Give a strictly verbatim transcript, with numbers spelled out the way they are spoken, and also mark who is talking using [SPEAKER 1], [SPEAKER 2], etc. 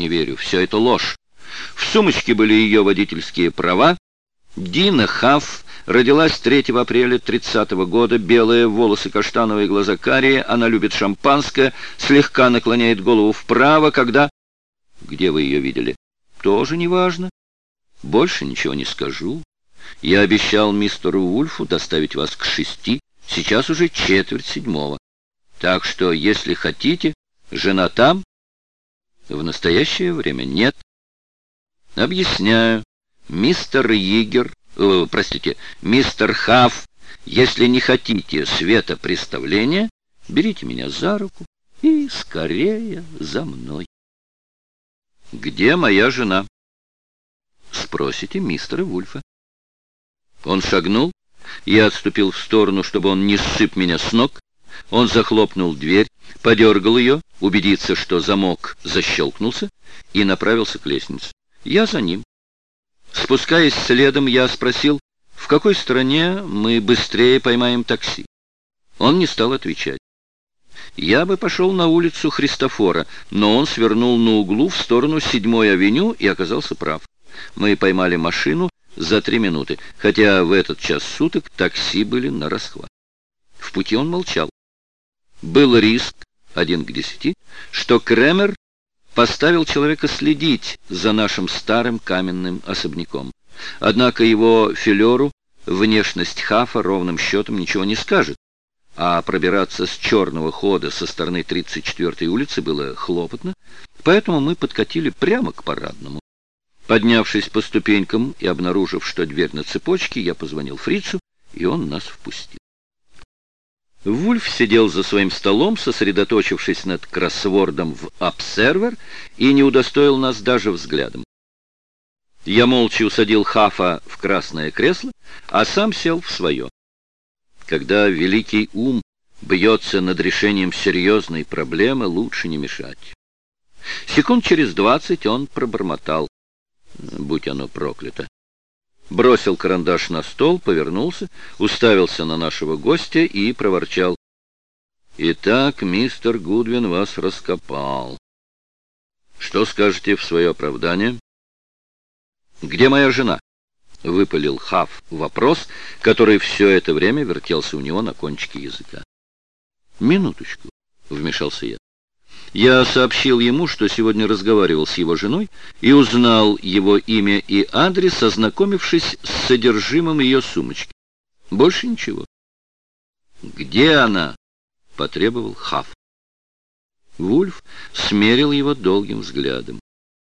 [SPEAKER 1] Не верю, все это ложь. В сумочке были ее водительские права. Дина Хафф родилась третьего апреля тридцатого года, белые, волосы каштановые, глаза карие, она любит шампанское, слегка наклоняет голову вправо, когда... Где вы ее видели? Тоже не важно. Больше ничего не скажу. Я обещал мистеру Вульфу доставить вас к шести, сейчас уже четверть седьмого. Так что, если хотите, жена там, в настоящее время нет. Объясняю. Мистер Йигер, э, простите, мистер Хафф, если не хотите светопреставления, берите меня за руку и скорее за мной. Где моя жена? Спросите мистера Вульфа. Он шагнул, я отступил в сторону, чтобы он не сшиб меня с ног. Он захлопнул дверь, подергал ее, убедиться, что замок защелкнулся, и направился к лестнице. Я за ним. Спускаясь следом, я спросил, в какой стороне мы быстрее поймаем такси. Он не стал отвечать. Я бы пошел на улицу Христофора, но он свернул на углу в сторону седьмой авеню и оказался прав. Мы поймали машину за три минуты, хотя в этот час суток такси были нарасхват. В пути он молчал. Был риск, один к десяти, что Кремер поставил человека следить за нашим старым каменным особняком. Однако его филеру внешность Хаффа ровным счетом ничего не скажет, а пробираться с черного хода со стороны тридцать четвёртой улицы было хлопотно, поэтому мы подкатили прямо к парадному. Поднявшись по ступенькам и обнаружив, что дверь на цепочке, я позвонил фрицу, и он нас впустил. Вульф сидел за своим столом, сосредоточившись над кроссвордом в «Обсервер», и не удостоил нас даже взглядом. Я молча усадил Хаффа в красное кресло, а сам сел в свое. Когда великий ум бьется над решением серьезной проблемы, лучше не мешать. Секунд через двадцать он пробормотал, будь оно проклято. Бросил карандаш на стол, повернулся, уставился на нашего гостя и проворчал. «Итак, мистер Гудвин вас раскопал. Что скажете в свое оправдание?» «Где моя жена?» — выпалил Хафф вопрос, который все это время вертелся у него на кончике языка. «Минуточку», — вмешался я. Я сообщил ему, что сегодня разговаривал с его женой и узнал его имя и адрес, ознакомившись с содержимым ее сумочки. Больше ничего. «Где она?» — потребовал Хафф. Вульф смерил его долгим взглядом.